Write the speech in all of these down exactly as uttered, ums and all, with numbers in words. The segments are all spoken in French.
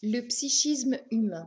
Le psychisme humain.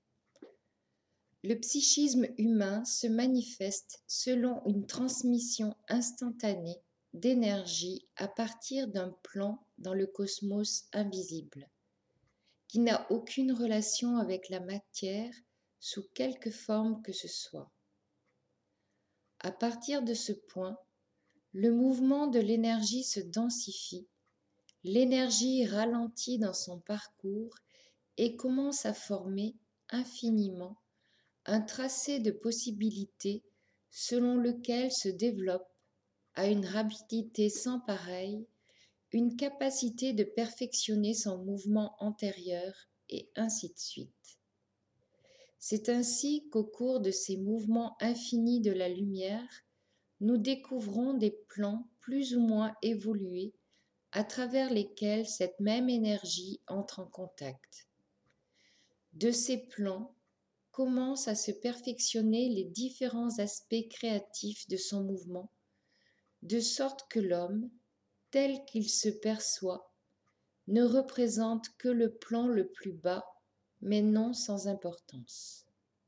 Le psychisme humain se manifeste selon une transmission instantanée d'énergie à partir d'un plan dans le cosmos invisible, qui n'a aucune relation avec la matière sous quelque forme que ce soit. À partir de ce point, le mouvement de l'énergie se densifie, l'énergie ralentit dans son parcours et commence à former infiniment un tracé de possibilités selon lequel se développe, à une rapidité sans pareille, une capacité de perfectionner son mouvement antérieur, et ainsi de suite. C'est ainsi qu'au cours de ces mouvements infinis de la lumière, nous découvrons des plans plus ou moins évolués à travers lesquels cette même énergie entre en contact. De ces plans commencent à se perfectionner les différents aspects créatifs de son mouvement, de sorte que l'homme, tel qu'il se perçoit, ne représente que le plan le plus bas, mais non sans importance.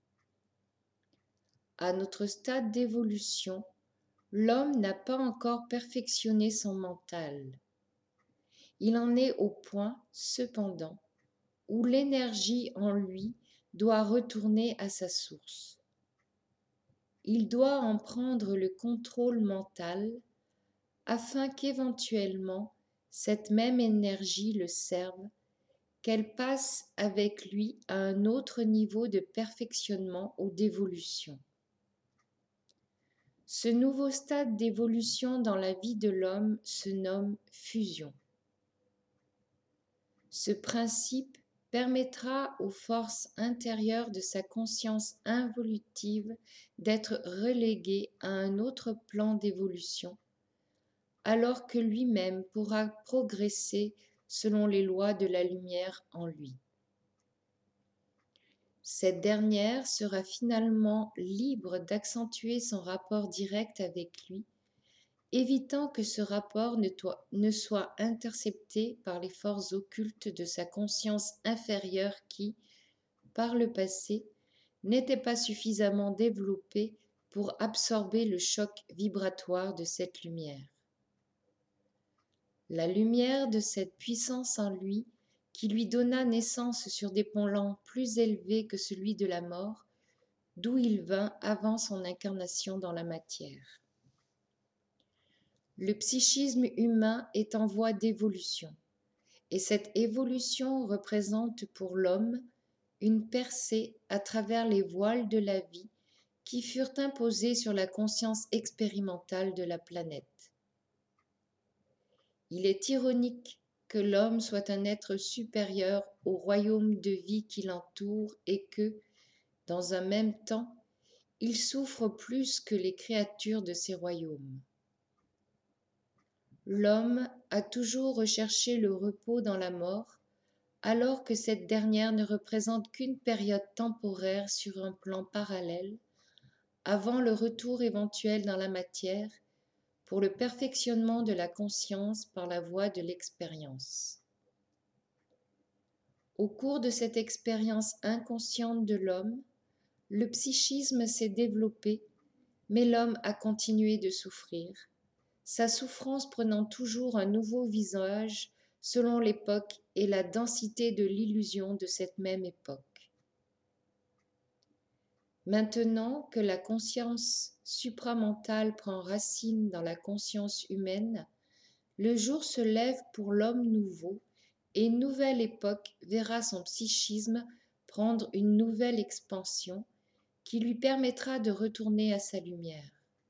À notre stade d'évolution, l'homme n'a pas encore perfectionné son mental. Il en est au point, cependant, où l'énergie en lui doit retourner à sa source. Il doit en prendre le contrôle mental afin qu'éventuellement cette même énergie le serve, qu'elle passe avec lui à un autre niveau de perfectionnement ou d'évolution. Ce nouveau stade d'évolution dans la vie de l'homme se nomme fusion. Ce principe permettra aux forces intérieures de sa conscience involutive d'être reléguées à un autre plan d'évolution, alors que lui-même pourra progresser selon les lois de la lumière en lui. Cette dernière sera finalement libre d'accentuer son rapport direct avec lui, évitant que ce rapport ne, to- ne soit intercepté par les forces occultes de sa conscience inférieure qui, par le passé, n'étaient pas suffisamment développées pour absorber le choc vibratoire de cette lumière. La lumière de cette puissance en lui, qui lui donna naissance sur des plans plus élevés que celui de la mort, d'où il vint avant son incarnation dans la matière. Le psychisme humain est en voie d'évolution, et cette évolution représente pour l'homme une percée à travers les voiles de la vie qui furent imposés sur la conscience expérimentale de la planète. Il est ironique que l'homme soit un être supérieur au royaume de vie qui l'entoure et que, dans un même temps, il souffre plus que les créatures de ces royaumes. L'homme a toujours recherché le repos dans la mort, alors que cette dernière ne représente qu'une période temporaire sur un plan parallèle, avant le retour éventuel dans la matière, pour le perfectionnement de la conscience par la voie de l'expérience. Au cours de cette expérience inconsciente de l'homme, le psychisme s'est développé, mais l'homme a continué de souffrir, sa souffrance prenant toujours un nouveau visage selon l'époque et la densité de l'illusion de cette même époque. Maintenant que la conscience supramentale prend racine dans la conscience humaine, le jour se lève pour l'homme nouveau et une nouvelle époque verra son psychisme prendre une nouvelle expansion qui lui permettra de retourner à sa lumière.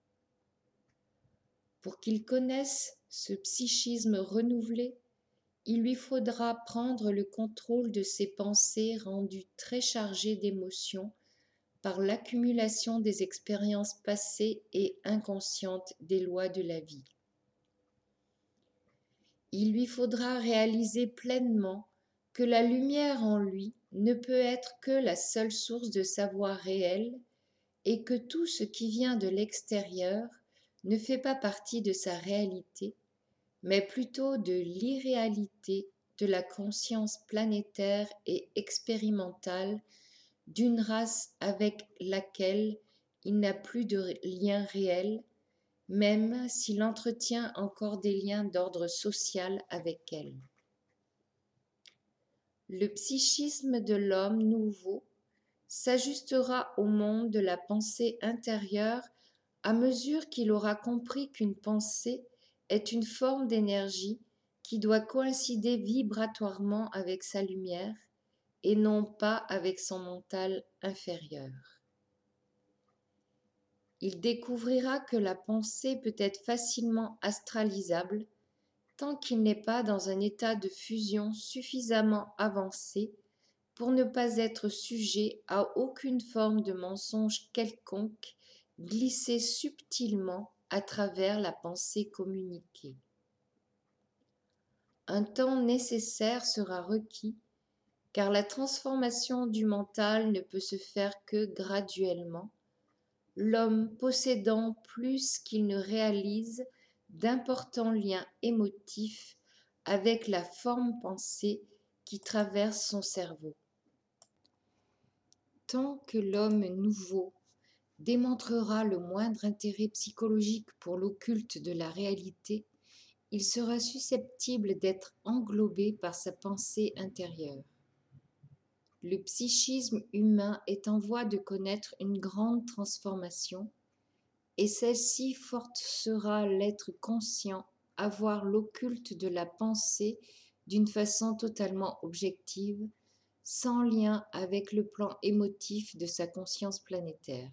Pour qu'il connaisse ce psychisme renouvelé, il lui faudra prendre le contrôle de ses pensées rendues très chargées d'émotions par l'accumulation des expériences passées et inconscientes des lois de la vie. Il lui faudra réaliser pleinement que la lumière en lui ne peut être que la seule source de savoir réel et que tout ce qui vient de l'extérieur ne fait pas partie de sa réalité, mais plutôt de l'irréalité de la conscience planétaire et expérimentale d'une race avec laquelle il n'a plus de lien réel, même s'il entretient encore des liens d'ordre social avec elle. Le psychisme de l'homme nouveau s'ajustera au monde de la pensée intérieure à mesure qu'il aura compris qu'une pensée est une forme d'énergie qui doit coïncider vibratoirement avec sa lumière et non pas avec son mental inférieur. Il découvrira que la pensée peut être facilement astralisable tant qu'il n'est pas dans un état de fusion suffisamment avancé pour ne pas être sujet à aucune forme de mensonge quelconque glissé subtilement à travers la pensée communiquée. Un temps nécessaire sera requis, car la transformation du mental ne peut se faire que graduellement, l'homme possédant plus qu'il ne réalise d'importants liens émotifs avec la forme pensée qui traverse son cerveau. Tant que l'homme nouveau démontrera le moindre intérêt psychologique pour l'occulte de la réalité, il sera susceptible d'être englobé par sa pensée intérieure. Le psychisme humain est en voie de connaître une grande transformation, et celle-ci forcera l'être conscient à voir l'occulte de la pensée d'une façon totalement objective, sans lien avec le plan émotif de sa conscience planétaire.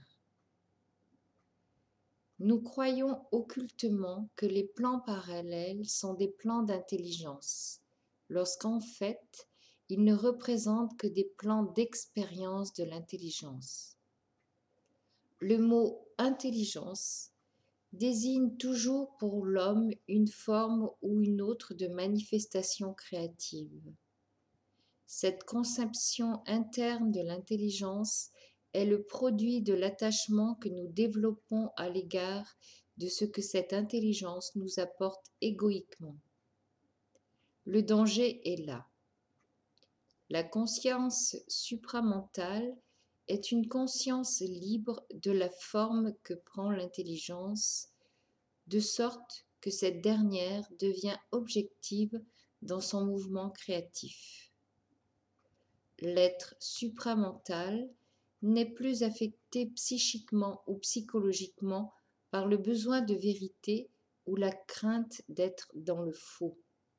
Nous croyons occultement que les plans parallèles sont des plans d'intelligence, lorsqu'en fait, ils ne représentent que des plans d'expérience de l'intelligence. Le mot intelligence désigne toujours pour l'homme une forme ou une autre de manifestation créative. Cette conception interne de l'intelligence est le produit de l'attachement que nous développons à l'égard de ce que cette intelligence nous apporte égoïquement. Le danger est là. La conscience supramentale est une conscience libre de la forme que prend l'intelligence, de sorte que cette dernière devient objective dans son mouvement créatif. L'être supramental n'est plus affecté psychiquement ou psychologiquement par le besoin de vérité ou la crainte d'être dans le faux.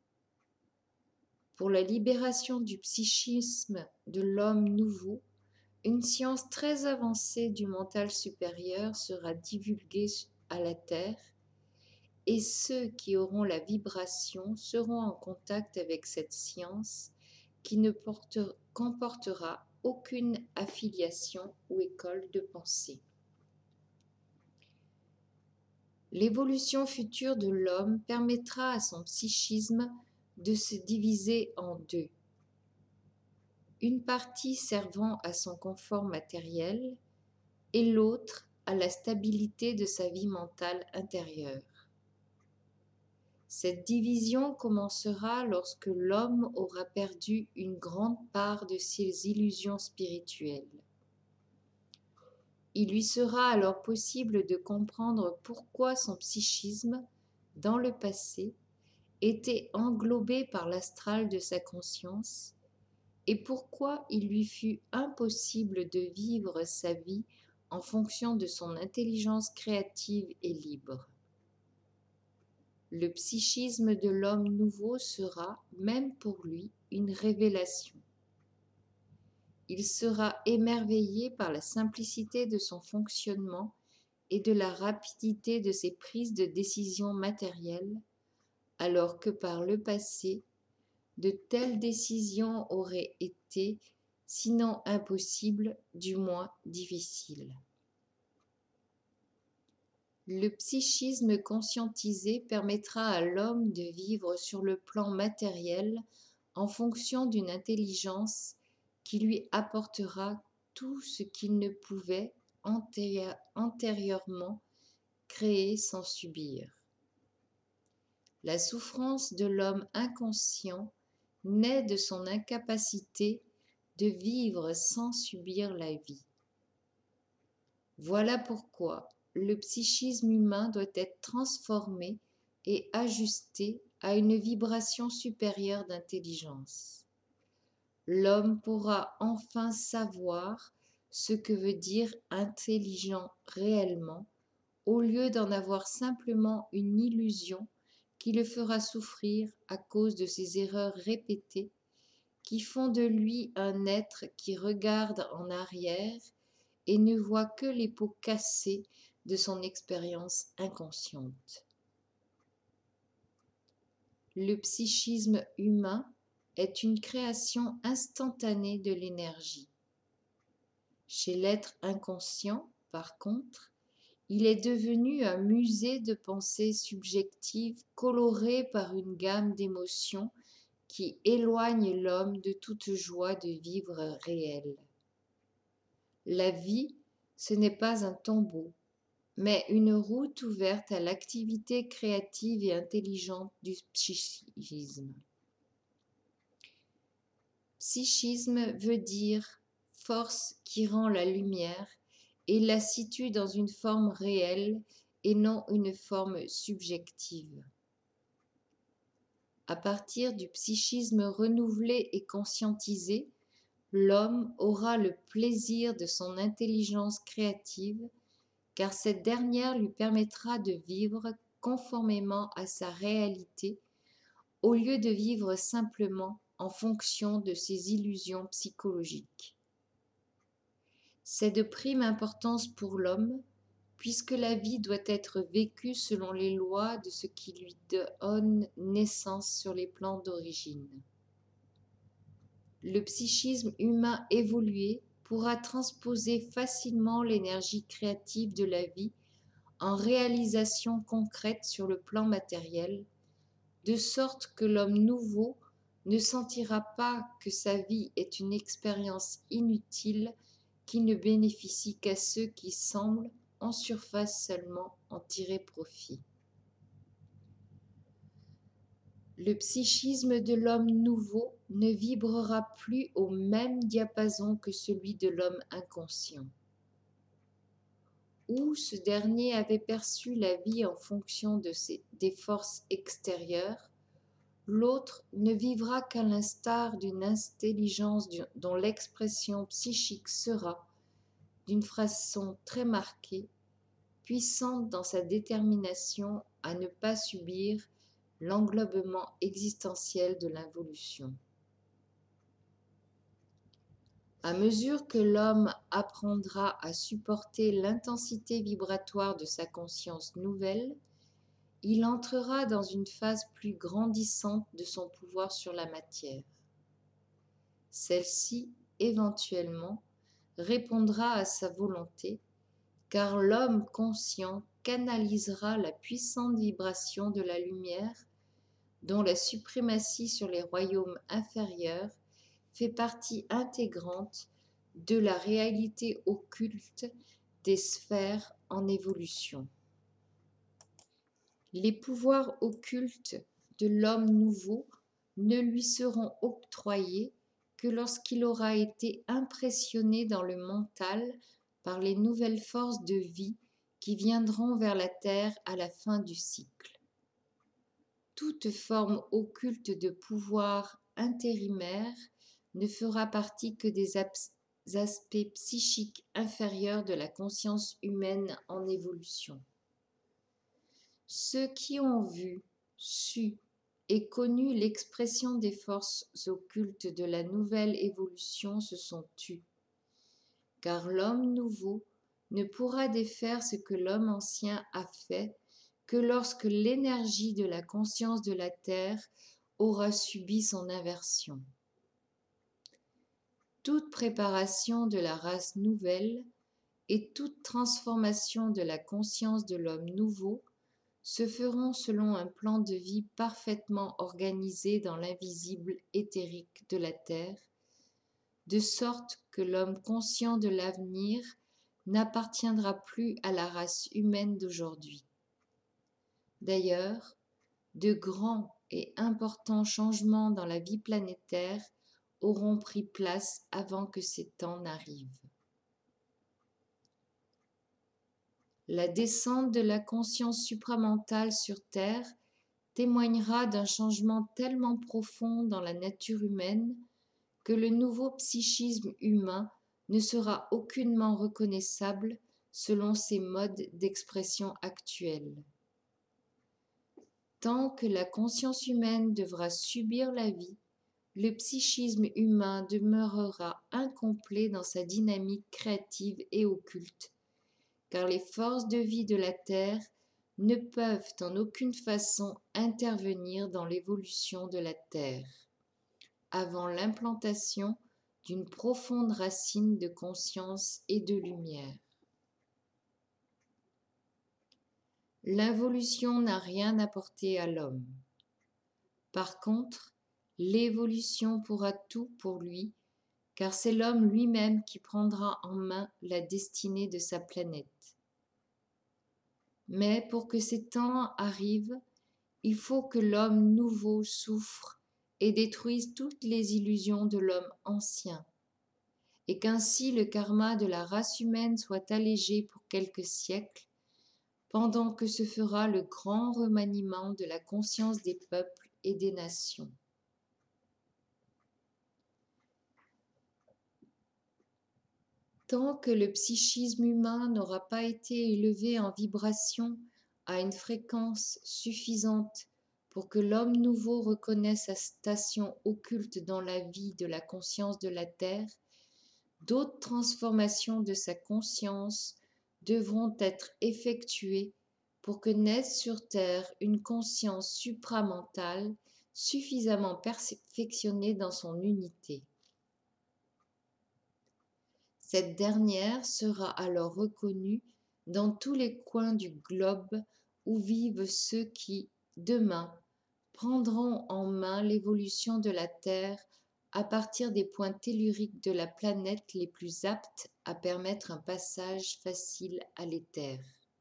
Pour la libération du psychisme de l'homme nouveau, une science très avancée du mental supérieur sera divulguée à la Terre, et ceux qui auront la vibration seront en contact avec cette science qui ne porte, comportera aucune affiliation ou école de pensée. L'évolution future de l'homme permettra à son psychisme de se diviser en deux. Une partie servant à son confort matériel et l'autre à la stabilité de sa vie mentale intérieure. Cette division commencera lorsque l'homme aura perdu une grande part de ses illusions spirituelles. Il lui sera alors possible de comprendre pourquoi son psychisme, dans le passé, était englobé par l'astral de sa conscience et pourquoi il lui fut impossible de vivre sa vie en fonction de son intelligence créative et libre. Le psychisme de l'homme nouveau sera, même pour lui, une révélation. Il sera émerveillé par la simplicité de son fonctionnement et de la rapidité de ses prises de décision matérielles, alors que par le passé, de telles décisions auraient été, sinon impossibles, du moins difficiles. Le psychisme conscientisé permettra à l'homme de vivre sur le plan matériel en fonction d'une intelligence qui lui apportera tout ce qu'il ne pouvait antérieurement créer sans subir. La souffrance de l'homme inconscient naît de son incapacité de vivre sans subir la vie. Voilà pourquoi le psychisme humain doit être transformé et ajusté à une vibration supérieure d'intelligence. L'homme pourra enfin savoir ce que veut dire intelligent réellement, au lieu d'en avoir simplement une illusion qui le fera souffrir à cause de ses erreurs répétées, qui font de lui un être qui regarde en arrière et ne voit que les pots cassés de son expérience inconsciente. Le psychisme humain est une création instantanée de l'énergie. Chez l'être inconscient, par contre, il est devenu un musée de pensées subjectives colorées par une gamme d'émotions qui éloigne l'homme de toute joie de vivre réel. La vie, ce n'est pas un tombeau, mais une route ouverte à l'activité créative et intelligente du psychisme. Psychisme veut dire force qui rend la lumière et la situe dans une forme réelle et non une forme subjective. À partir du psychisme renouvelé et conscientisé, l'homme aura le plaisir de son intelligence créative, car cette dernière lui permettra de vivre conformément à sa réalité, au lieu de vivre simplement en fonction de ses illusions psychologiques. C'est de prime importance pour l'homme, puisque la vie doit être vécue selon les lois de ce qui lui donne naissance sur les plans d'origine. Le psychisme humain évolué pourra transposer facilement l'énergie créative de la vie en réalisation concrète sur le plan matériel, de sorte que l'homme nouveau ne sentira pas que sa vie est une expérience inutile qui ne bénéficie qu'à ceux qui semblent, en surface seulement, en tirer profit. Le psychisme de l'homme nouveau ne vibrera plus au même diapason que celui de l'homme inconscient. Où ce dernier avait perçu la vie en fonction de ses, des forces extérieures, l'autre ne vivra qu'à l'instar d'une intelligence dont l'expression psychique sera, d'une façon très marquée, puissante dans sa détermination à ne pas subir l'englobement existentiel de l'involution. À mesure que l'homme apprendra à supporter l'intensité vibratoire de sa conscience nouvelle, il entrera dans une phase plus grandissante de son pouvoir sur la matière. Celle-ci, éventuellement, répondra à sa volonté, car l'homme conscient canalisera la puissante vibration de la lumière, dont la suprématie sur les royaumes inférieurs fait partie intégrante de la réalité occulte des sphères en évolution. Les pouvoirs occultes de l'homme nouveau ne lui seront octroyés que lorsqu'il aura été impressionné dans le mental par les nouvelles forces de vie qui viendront vers la terre à la fin du cycle. Toute forme occulte de pouvoir intérimaire ne fera partie que des aspects psychiques inférieurs de la conscience humaine en évolution. Ceux qui ont vu, su et connu l'expression des forces occultes de la nouvelle évolution se sont tus, car l'homme nouveau ne pourra défaire ce que l'homme ancien a fait que lorsque l'énergie de la conscience de la terre aura subi son inversion. Toute préparation de la race nouvelle et toute transformation de la conscience de l'homme nouveau se feront selon un plan de vie parfaitement organisé dans l'invisible éthérique de la terre, de sorte que l'homme conscient de l'avenir n'appartiendra plus à la race humaine d'aujourd'hui. D'ailleurs, de grands et importants changements dans la vie planétaire auront pris place avant que ces temps n'arrivent. La descente de la conscience supramentale sur Terre témoignera d'un changement tellement profond dans la nature humaine que le nouveau psychisme humain ne sera aucunement reconnaissable selon ses modes d'expression actuels. Tant que la conscience humaine devra subir la vie, le psychisme humain demeurera incomplet dans sa dynamique créative et occulte, car les forces de vie de la Terre ne peuvent en aucune façon intervenir dans l'évolution de la Terre, avant l'implantation d'une profonde racine de conscience et de lumière. L'involution n'a rien apporté à l'homme. Par contre, l'évolution pourra tout pour lui, car c'est l'homme lui-même qui prendra en main la destinée de sa planète. Mais pour que ces temps arrivent, il faut que l'homme nouveau souffre et détruise toutes les illusions de l'homme ancien, et qu'ainsi le karma de la race humaine soit allégé pour quelques siècles, pendant que se fera le grand remaniement de la conscience des peuples et des nations. Tant que le psychisme humain n'aura pas été élevé en vibration à une fréquence suffisante pour que l'homme nouveau reconnaisse sa station occulte dans la vie de la conscience de la Terre, d'autres transformations de sa conscience devront être effectuées pour que naisse sur Terre une conscience supramentale suffisamment perfectionnée dans son unité. Cette dernière sera alors reconnue dans tous les coins du globe où vivent ceux qui, demain, prendront en main l'évolution de la Terre à partir des points telluriques de la planète les plus aptes à permettre un passage facile à l'éther.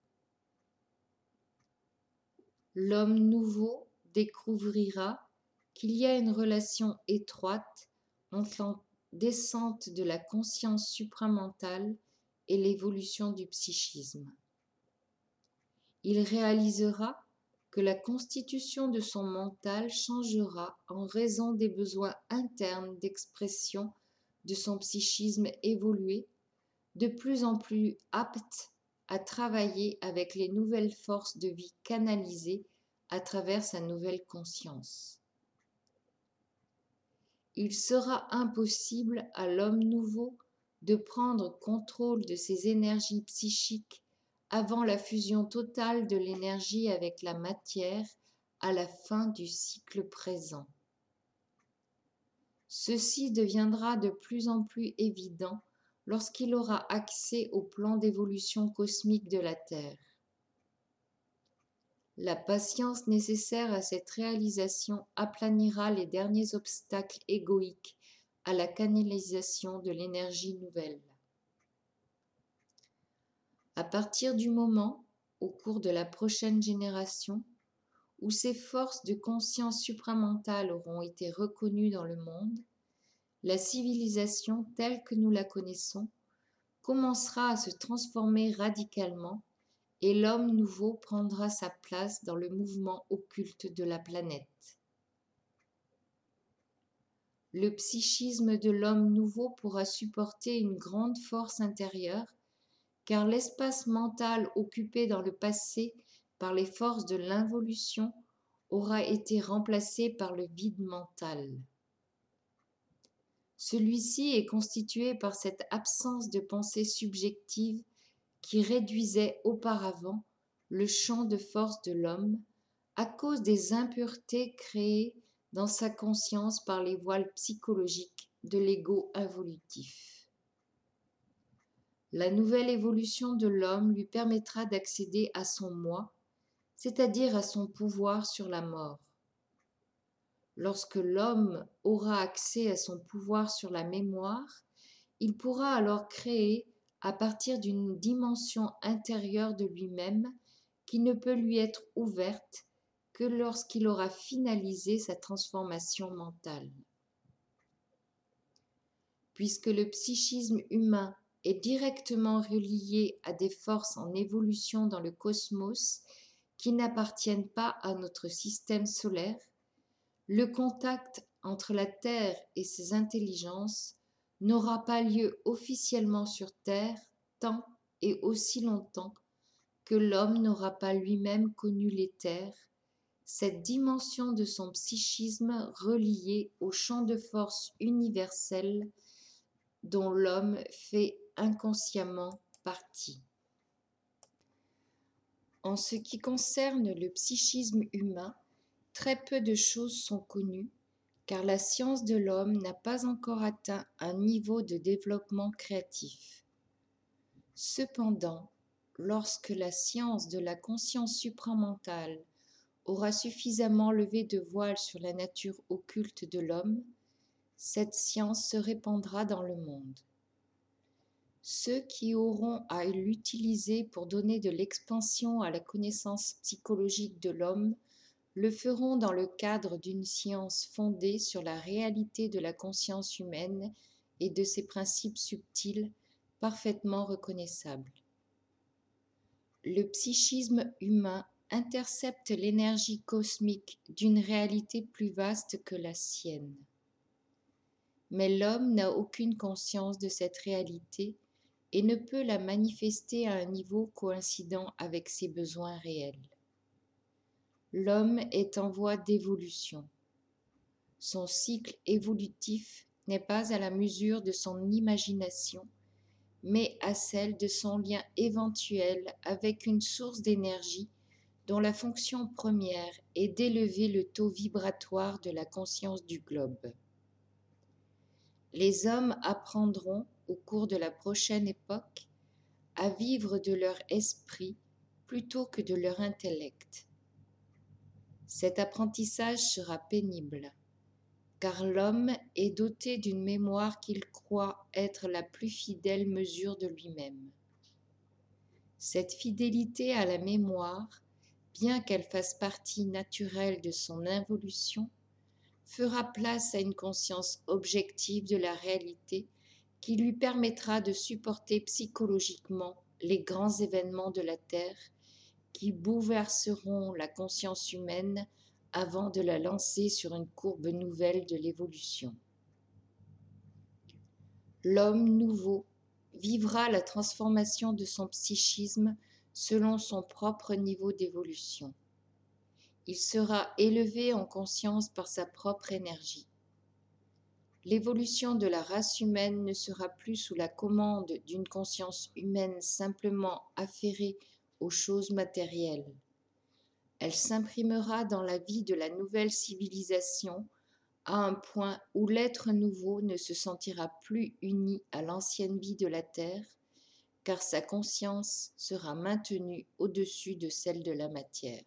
L'homme nouveau découvrira qu'il y a une relation étroite entre la descente de la conscience supramentale et l'évolution du psychisme. Il réalisera que la constitution de son mental changera en raison des besoins internes d'expression de son psychisme évolué, de plus en plus apte à travailler avec les nouvelles forces de vie canalisées à travers sa nouvelle conscience. Il sera impossible à l'homme nouveau de prendre contrôle de ses énergies psychiques avant la fusion totale de l'énergie avec la matière à la fin du cycle présent. Ceci deviendra de plus en plus évident lorsqu'il aura accès au plan d'évolution cosmique de la Terre. La patience nécessaire à cette réalisation aplanira les derniers obstacles égoïques à la canalisation de l'énergie nouvelle. À partir du moment, au cours de la prochaine génération, où ces forces de conscience supramentale auront été reconnues dans le monde, la civilisation telle que nous la connaissons commencera à se transformer radicalement et l'homme nouveau prendra sa place dans le mouvement occulte de la planète. Le psychisme de l'homme nouveau pourra supporter une grande force intérieure, car l'espace mental occupé dans le passé par les forces de l'involution aura été remplacé par le vide mental. Celui-ci est constitué par cette absence de pensée subjective qui réduisait auparavant le champ de force de l'homme à cause des impuretés créées dans sa conscience par les voiles psychologiques de l'ego involutif. La nouvelle évolution de l'homme lui permettra d'accéder à son moi, c'est-à-dire à son pouvoir sur la mort. Lorsque l'homme aura accès à son pouvoir sur la mémoire, il pourra alors créer à partir d'une dimension intérieure de lui-même qui ne peut lui être ouverte que lorsqu'il aura finalisé sa transformation mentale. Puisque le psychisme humain est directement relié à des forces en évolution dans le cosmos qui n'appartiennent pas à notre système solaire, le contact entre la Terre et ses intelligences n'aura pas lieu officiellement sur Terre tant et aussi longtemps que l'homme n'aura pas lui-même connu l'éther, cette dimension de son psychisme reliée au champ de force universel dont l'homme fait inconsciemment partie. En ce qui concerne le psychisme humain, très peu de choses sont connues, car la science de l'homme n'a pas encore atteint un niveau de développement créatif. Cependant, lorsque la science de la conscience supramentale aura suffisamment levé de voile sur la nature occulte de l'homme, cette science se répandra dans le monde. Ceux qui auront à l'utiliser pour donner de l'expansion à la connaissance psychologique de l'homme le feront dans le cadre d'une science fondée sur la réalité de la conscience humaine et de ses principes subtils parfaitement reconnaissables. Le psychisme humain intercepte l'énergie cosmique d'une réalité plus vaste que la sienne. Mais l'homme n'a aucune conscience de cette réalité et ne peut la manifester à un niveau coïncident avec ses besoins réels. L'homme est en voie d'évolution. Son cycle évolutif n'est pas à la mesure de son imagination, mais à celle de son lien éventuel avec une source d'énergie dont la fonction première est d'élever le taux vibratoire de la conscience du globe. Les hommes apprendront, au cours de la prochaine époque, à vivre de leur esprit plutôt que de leur intellect. Cet apprentissage sera pénible, car l'homme est doté d'une mémoire qu'il croit être la plus fidèle mesure de lui-même. Cette fidélité à la mémoire, bien qu'elle fasse partie naturelle de son involution, fera place à une conscience objective de la réalité qui lui permettra de supporter psychologiquement les grands événements de la Terre qui bouleverseront la conscience humaine avant de la lancer sur une courbe nouvelle de l'évolution. L'homme nouveau vivra la transformation de son psychisme selon son propre niveau d'évolution. Il sera élevé en conscience par sa propre énergie. L'évolution de la race humaine ne sera plus sous la commande d'une conscience humaine simplement affairée aux choses matérielles. Elle s'imprimera dans la vie de la nouvelle civilisation à un point où l'être nouveau ne se sentira plus uni à l'ancienne vie de la terre, car sa conscience sera maintenue au-dessus de celle de la matière.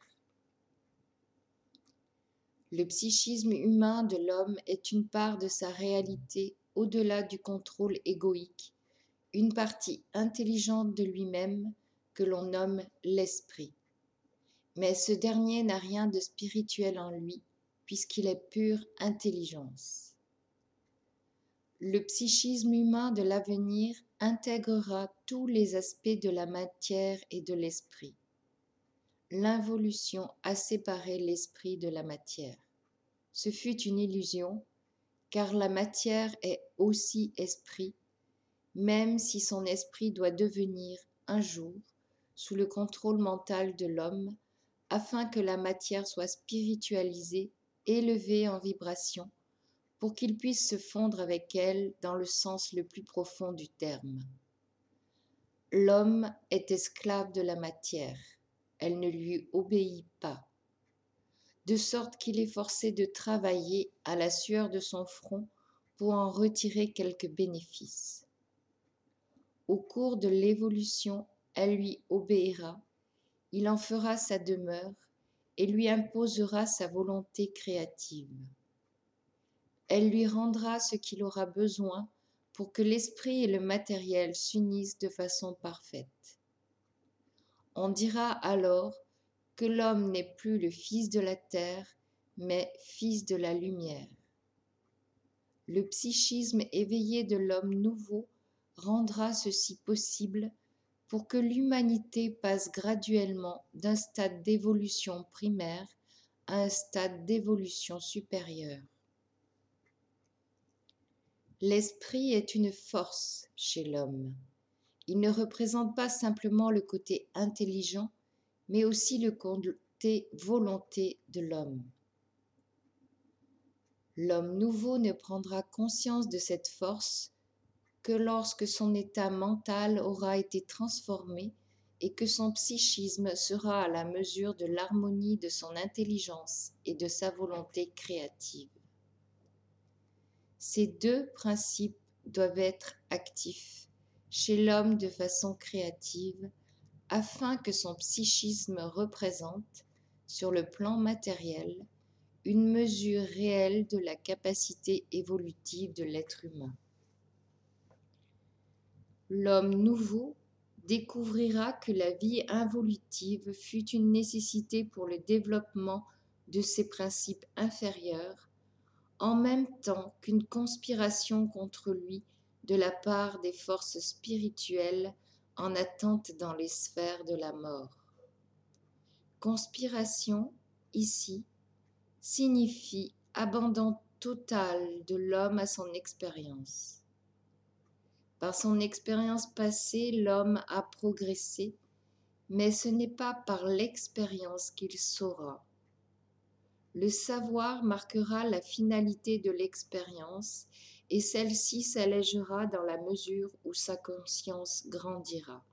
Le psychisme humain de l'homme est une part de sa réalité au-delà du contrôle égoïque, une partie intelligente de lui-même que l'on nomme l'esprit. Mais ce dernier n'a rien de spirituel en lui, puisqu'il est pure intelligence. Le psychisme humain de l'avenir intégrera tous les aspects de la matière et de l'esprit. L'involution a séparé l'esprit de la matière. Ce fut une illusion, car la matière est aussi esprit, même si son esprit doit devenir, un jour, sous le contrôle mental de l'homme, afin que la matière soit spiritualisée, élevée en vibration, pour qu'il puisse se fondre avec elle dans le sens le plus profond du terme. L'homme est esclave de la matière, elle ne lui obéit pas, de sorte qu'il est forcé de travailler à la sueur de son front pour en retirer quelques bénéfices. Au cours de l'évolution, elle lui obéira, il en fera sa demeure et lui imposera sa volonté créative. Elle lui rendra ce qu'il aura besoin pour que l'esprit et le matériel s'unissent de façon parfaite. On dira alors que l'homme n'est plus le fils de la terre, mais fils de la lumière. Le psychisme éveillé de l'homme nouveau rendra ceci possible pour que l'humanité passe graduellement d'un stade d'évolution primaire à un stade d'évolution supérieure. L'esprit est une force chez l'homme. Il ne représente pas simplement le côté intelligent, mais aussi le côté volonté de l'homme. L'homme nouveau ne prendra conscience de cette force que lorsque son état mental aura été transformé et que son psychisme sera à la mesure de l'harmonie de son intelligence et de sa volonté créative. Ces deux principes doivent être actifs chez l'homme de façon créative afin que son psychisme représente, sur le plan matériel, une mesure réelle de la capacité évolutive de l'être humain. L'homme nouveau découvrira que la vie involutive fut une nécessité pour le développement de ses principes inférieurs, en même temps qu'une conspiration contre lui de la part des forces spirituelles en attente dans les sphères de la mort. Conspiration, ici, signifie abandon total de l'homme à son expérience. Par son expérience passée, l'homme a progressé, mais ce n'est pas par l'expérience qu'il saura. Le savoir marquera la finalité de l'expérience et celle-ci s'allégera dans la mesure où sa conscience grandira.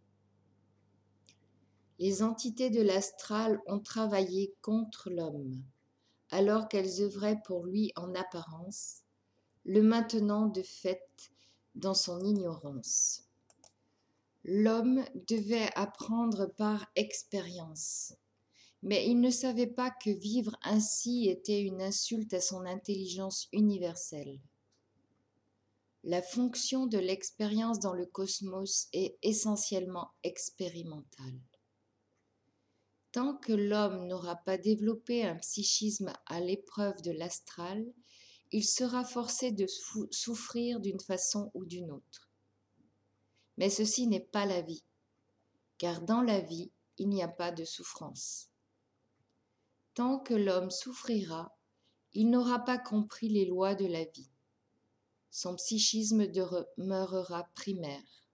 Les entités de l'astral ont travaillé contre l'homme, alors qu'elles œuvraient pour lui en apparence, le maintenant de fait dans son ignorance. L'homme devait apprendre par expérience, mais il ne savait pas que vivre ainsi était une insulte à son intelligence universelle. La fonction de l'expérience dans le cosmos est essentiellement expérimentale. Tant que l'homme n'aura pas développé un psychisme à l'épreuve de l'astral, il sera forcé de souffrir d'une façon ou d'une autre. Mais ceci n'est pas la vie, car dans la vie, il n'y a pas de souffrance. Tant que l'homme souffrira, il n'aura pas compris les lois de la vie. Son psychisme demeurera primaire.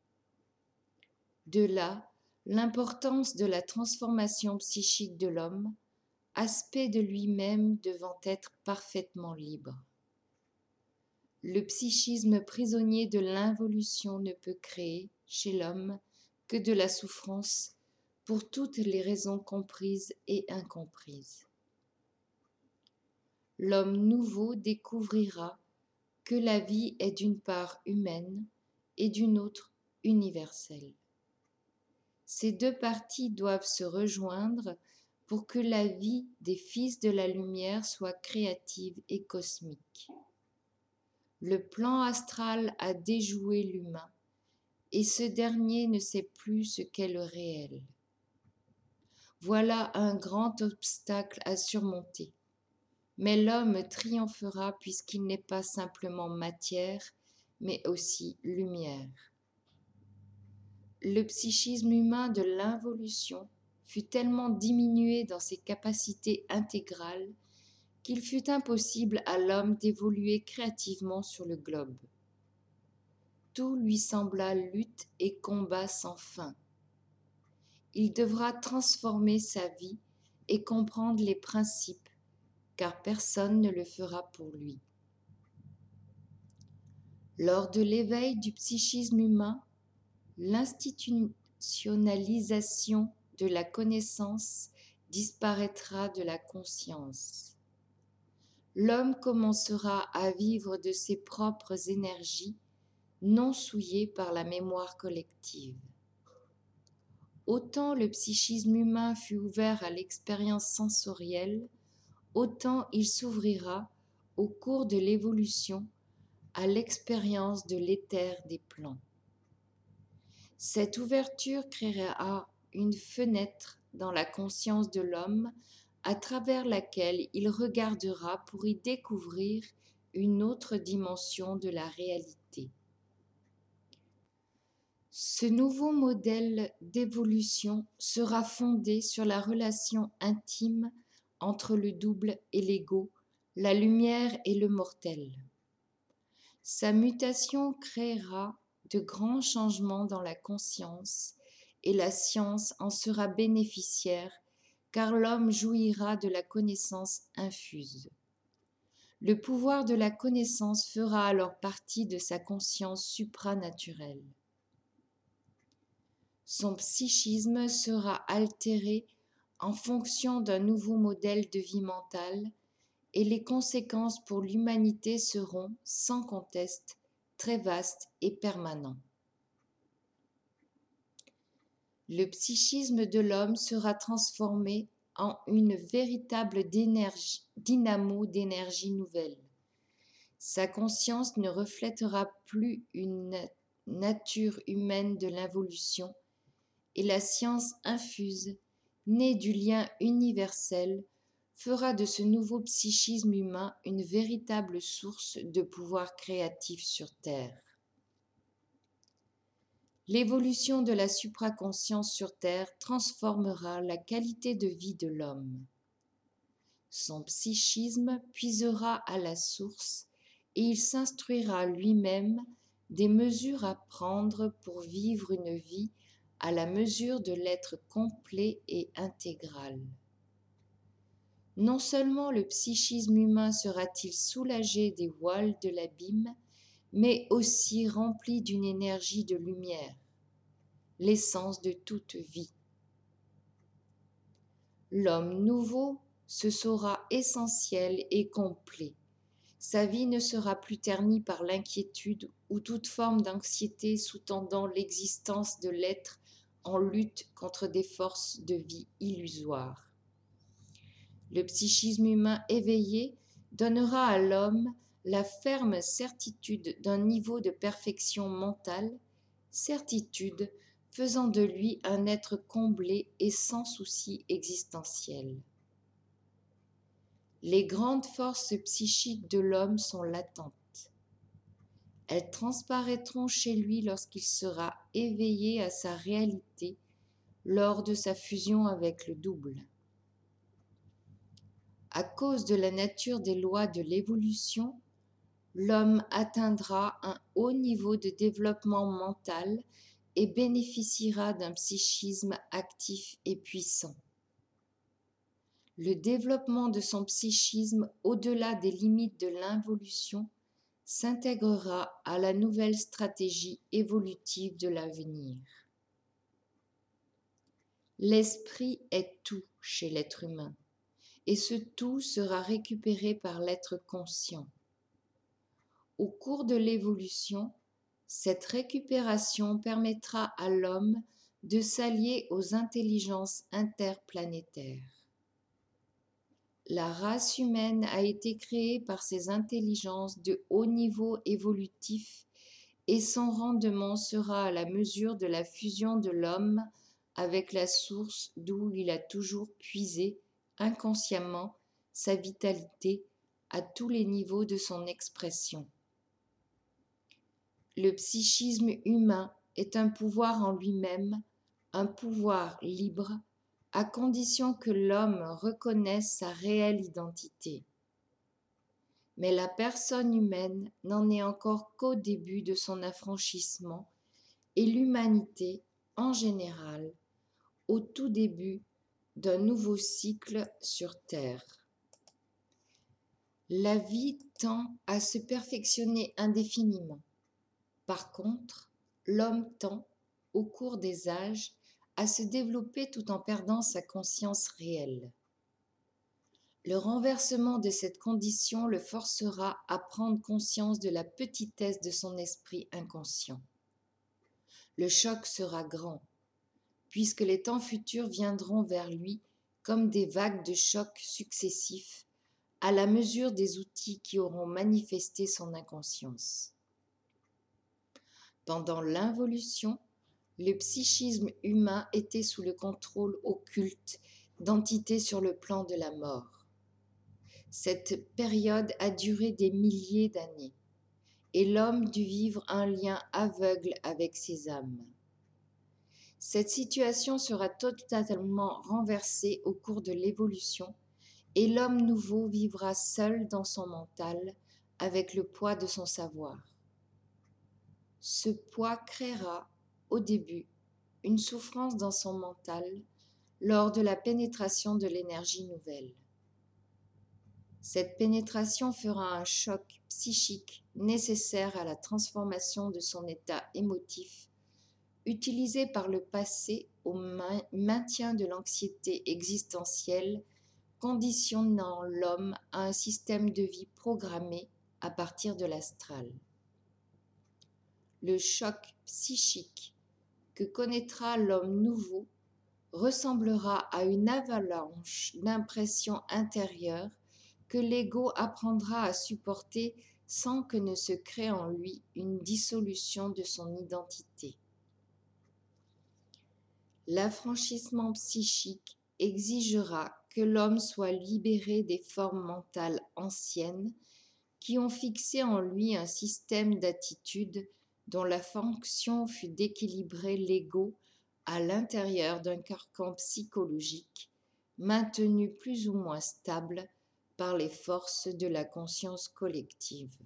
De là, l'importance de la transformation psychique de l'homme, aspect de lui-même devant être parfaitement libre. Le psychisme prisonnier de l'involution ne peut créer, chez l'homme, que de la souffrance pour toutes les raisons comprises et incomprises. L'homme nouveau découvrira que la vie est d'une part humaine et d'une autre universelle. Ces deux parties doivent se rejoindre pour que la vie des fils de la lumière soit créative et cosmique. Le plan astral a déjoué l'humain, et ce dernier ne sait plus ce qu'est le réel. Voilà un grand obstacle à surmonter, mais l'homme triomphera puisqu'il n'est pas simplement matière, mais aussi lumière. Le psychisme humain de l'involution fut tellement diminué dans ses capacités intégrales qu'il fut impossible à l'homme d'évoluer créativement sur le globe. Tout lui sembla lutte et combat sans fin. Il devra transformer sa vie et comprendre les principes, car personne ne le fera pour lui. Lors de l'éveil du psychisme humain, l'institutionnalisation de la connaissance disparaîtra de la conscience. L'homme commencera à vivre de ses propres énergies, non souillées par la mémoire collective. Autant le psychisme humain fut ouvert à l'expérience sensorielle, autant il s'ouvrira, au cours de l'évolution, à l'expérience de l'éther des plans. Cette ouverture créera une fenêtre dans la conscience de l'homme à travers laquelle il regardera pour y découvrir une autre dimension de la réalité. Ce nouveau modèle d'évolution sera fondé sur la relation intime entre le double et l'ego, la lumière et le mortel. Sa mutation créera de grands changements dans la conscience et la science en sera bénéficiaire car l'homme jouira de la connaissance infuse. Le pouvoir de la connaissance fera alors partie de sa conscience supranaturelle. Son psychisme sera altéré en fonction d'un nouveau modèle de vie mentale et les conséquences pour l'humanité seront, sans conteste, très vastes et permanentes. Le psychisme de l'homme sera transformé en une véritable dynamo d'énergie nouvelle. Sa conscience ne reflètera plus une nature humaine de l'involution et la science infuse, née du lien universel, fera de ce nouveau psychisme humain une véritable source de pouvoir créatif sur Terre. L'évolution de la supraconscience sur Terre transformera la qualité de vie de l'homme. Son psychisme puisera à la source et il s'instruira lui-même des mesures à prendre pour vivre une vie à la mesure de l'être complet et intégral. Non seulement le psychisme humain sera-t-il soulagé des voiles de l'abîme, mais aussi rempli d'une énergie de lumière, l'essence de toute vie. L'homme nouveau se saura essentiel et complet. Sa vie ne sera plus ternie par l'inquiétude ou toute forme d'anxiété sous-tendant l'existence de l'être en lutte contre des forces de vie illusoires. Le psychisme humain éveillé donnera à l'homme la ferme certitude d'un niveau de perfection mentale, certitude faisant de lui un être comblé et sans souci existentiel. Les grandes forces psychiques de l'homme sont latentes. Elles transparaîtront chez lui lorsqu'il sera éveillé à sa réalité lors de sa fusion avec le double. À cause de la nature des lois de l'évolution, l'homme atteindra un haut niveau de développement mental et bénéficiera d'un psychisme actif et puissant. Le développement de son psychisme au-delà des limites de l'involution s'intégrera à la nouvelle stratégie évolutive de l'avenir. L'esprit est tout chez l'être humain, et ce tout sera récupéré par l'être conscient. Au cours de l'évolution, cette récupération permettra à l'homme de s'allier aux intelligences interplanétaires. La race humaine a été créée par ces intelligences de haut niveau évolutif et son rendement sera à la mesure de la fusion de l'homme avec la source d'où il a toujours puisé inconsciemment sa vitalité à tous les niveaux de son expression. Le psychisme humain est un pouvoir en lui-même, un pouvoir libre, à condition que l'homme reconnaisse sa réelle identité. Mais la personne humaine n'en est encore qu'au début de son affranchissement et l'humanité, en général, au tout début d'un nouveau cycle sur Terre. La vie tend à se perfectionner indéfiniment. Par contre, l'homme tend, au cours des âges, à se développer tout en perdant sa conscience réelle. Le renversement de cette condition le forcera à prendre conscience de la petitesse de son esprit inconscient. Le choc sera grand, puisque les temps futurs viendront vers lui comme des vagues de chocs successifs, à la mesure des outils qui auront manifesté son inconscience. Pendant l'involution, Le psychisme humain était sous le contrôle occulte d'entités sur le plan de la mort. Cette période a duré des milliers d'années et l'homme dut vivre un lien aveugle avec ses âmes. Cette situation sera totalement renversée au cours de l'évolution et l'homme nouveau vivra seul dans son mental avec le poids de son savoir. Ce poids créera, au début, une souffrance dans son mental lors de la pénétration de l'énergie nouvelle. Cette pénétration fera un choc psychique nécessaire à la transformation de son état émotif, utilisé par le passé au maintien de l'anxiété existentielle, conditionnant l'homme à un système de vie programmé à partir de l'astral. Le choc psychique que connaîtra l'homme nouveau ressemblera à une avalanche d'impressions intérieures que l'ego apprendra à supporter sans que ne se crée en lui une dissolution de son identité. L'affranchissement psychique exigera que l'homme soit libéré des formes mentales anciennes qui ont fixé en lui un système d'attitudes dont la fonction fut d'équilibrer l'ego à l'intérieur d'un carcan psychologique maintenu plus ou moins stable par les forces de la conscience collective.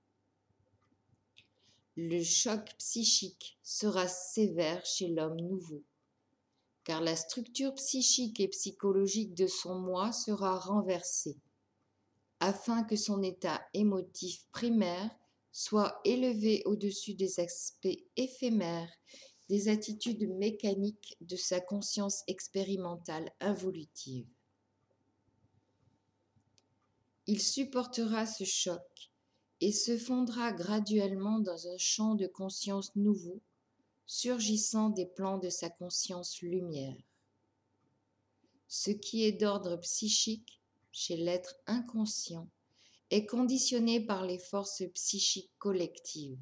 Le choc psychique sera sévère chez l'homme nouveau, car la structure psychique et psychologique de son moi sera renversée, afin que son état émotif primaire soit élevé au-dessus des aspects éphémères des attitudes mécaniques de sa conscience expérimentale involutive. Il supportera ce choc et se fondra graduellement dans un champ de conscience nouveau, surgissant des plans de sa conscience lumière. Ce qui est d'ordre psychique chez l'être inconscient est conditionné par les forces psychiques collectives.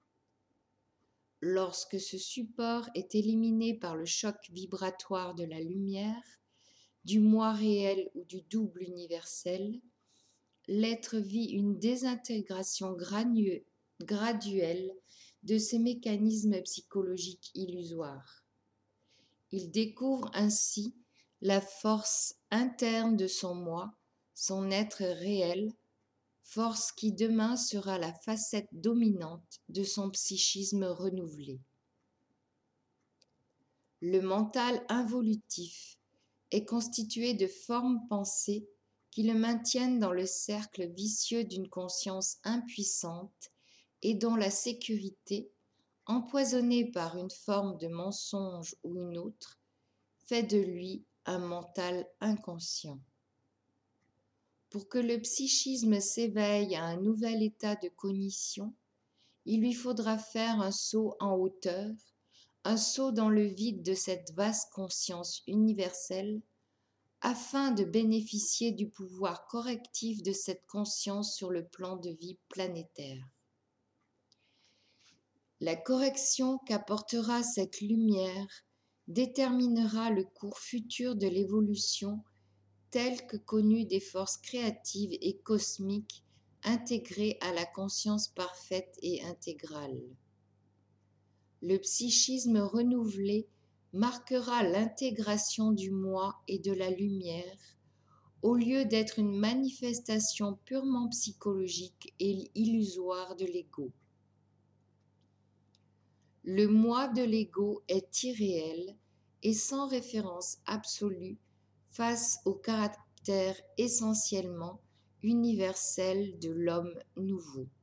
Lorsque ce support est éliminé par le choc vibratoire de la lumière, du moi réel ou du double universel, l'être vit une désintégration granu- graduelle de ces mécanismes psychologiques illusoires. Il découvre ainsi la force interne de son moi, son être réel, force qui demain sera la facette dominante de son psychisme renouvelé. Le mental involutif est constitué de formes pensées qui le maintiennent dans le cercle vicieux d'une conscience impuissante et dont la sécurité, empoisonnée par une forme de mensonge ou une autre, fait de lui un mental inconscient. Pour que le psychisme s'éveille à un nouvel état de cognition, il lui faudra faire un saut en hauteur, un saut dans le vide de cette vaste conscience universelle, afin de bénéficier du pouvoir correctif de cette conscience sur le plan de vie planétaire. La correction qu'apportera cette lumière déterminera le cours futur de l'évolution telle que connue des forces créatives et cosmiques intégrées à la conscience parfaite et intégrale. Le psychisme renouvelé marquera l'intégration du moi et de la lumière, au lieu d'être une manifestation purement psychologique et illusoire de l'ego. Le moi de l'ego est irréel et sans référence absolue face au caractère essentiellement universel de l'homme nouveau.